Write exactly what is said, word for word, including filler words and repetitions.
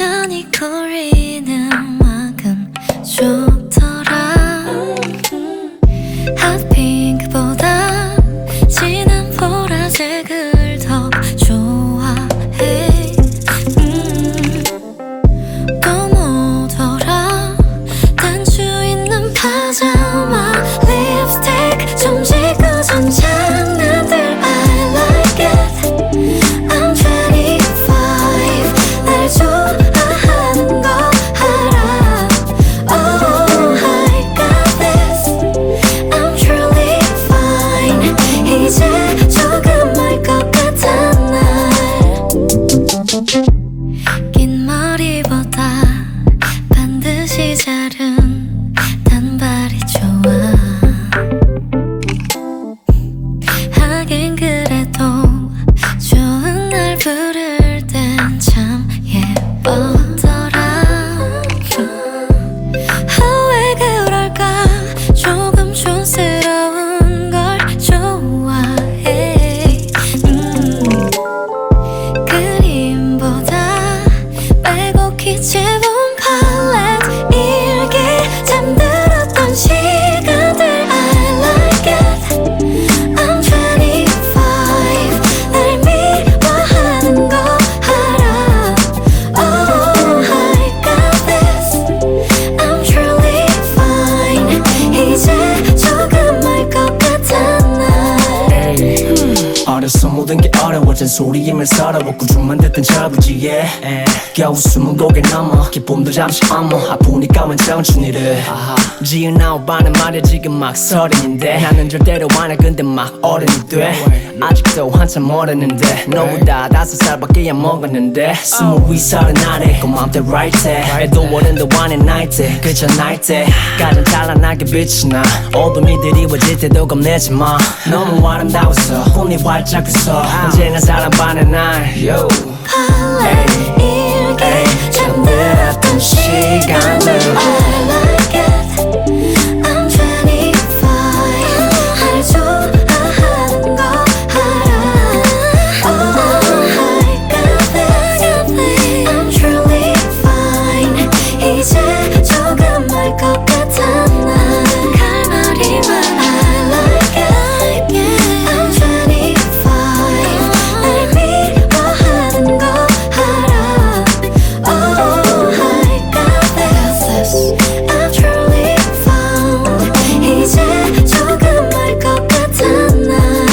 시간이 걸리는 만큼 좋더라. 핫핑크보다 진한 보라색을 더 좋아해. 음, 또 뭐더라. 단추 있는 파자마 립스틱 좀 지고선 장난들 I like it. I'm twenty-five 날 좋아하는 거 알아. Oh I got this. I'm truly fine. 이제 조금 알 것 같아 날. 긴 머리보다 반드시 자른 단발이 좋아. 하긴 그래도 좋은 날 부를 땐 참 예쁘더라. 아, 왜 그럴까. 조금 촌스러운 걸 좋아해. 음, 그림보다 빼곡히 채운 팔레트 일기 잠들었던 시간들 I like it. I'm twenty-five 날 미워하는 거 알아. Oh I got this. I'm truly fine. 이제 조금 알 것 같아 날. 어려서 모든 게 어려워 잔소리임을 서러워 꾸준만 듣던 저부지에 겨우 숨은 고개 넘어 기쁨도 잠시 엄어 아프니까 원 청춘이를 지은 아홉반은 말야 지금 막 서른인데 나는 절대로 안해 근데 막 어른이 돼 아직도 한참 모르는데 너보다 다섯 살밖에 안 먹었는데 스물위 서른 아래 그 맘대로 right 해 해도 어른도 안해 night 때 그저 night 때 가장 찬란하게 빛이 나 어둠이 드리워질 때도 겁내지 마 너무 아름다워서 혼이 활짝 웃어 언제나 사랑받는 날 yo. 팔레트 일기 잠들었던 시간들 I like it. I'm twenty-five 날 좋아하는 거 알아. Oh I got this. I'm truly fine. 이제 조금 알 것 같아 난. 칼날이만 I like it. I'm twenty-five 날 미워하는 거 알아. Oh I got this. I'm truly found. 이제 조금 알 것 같아 날.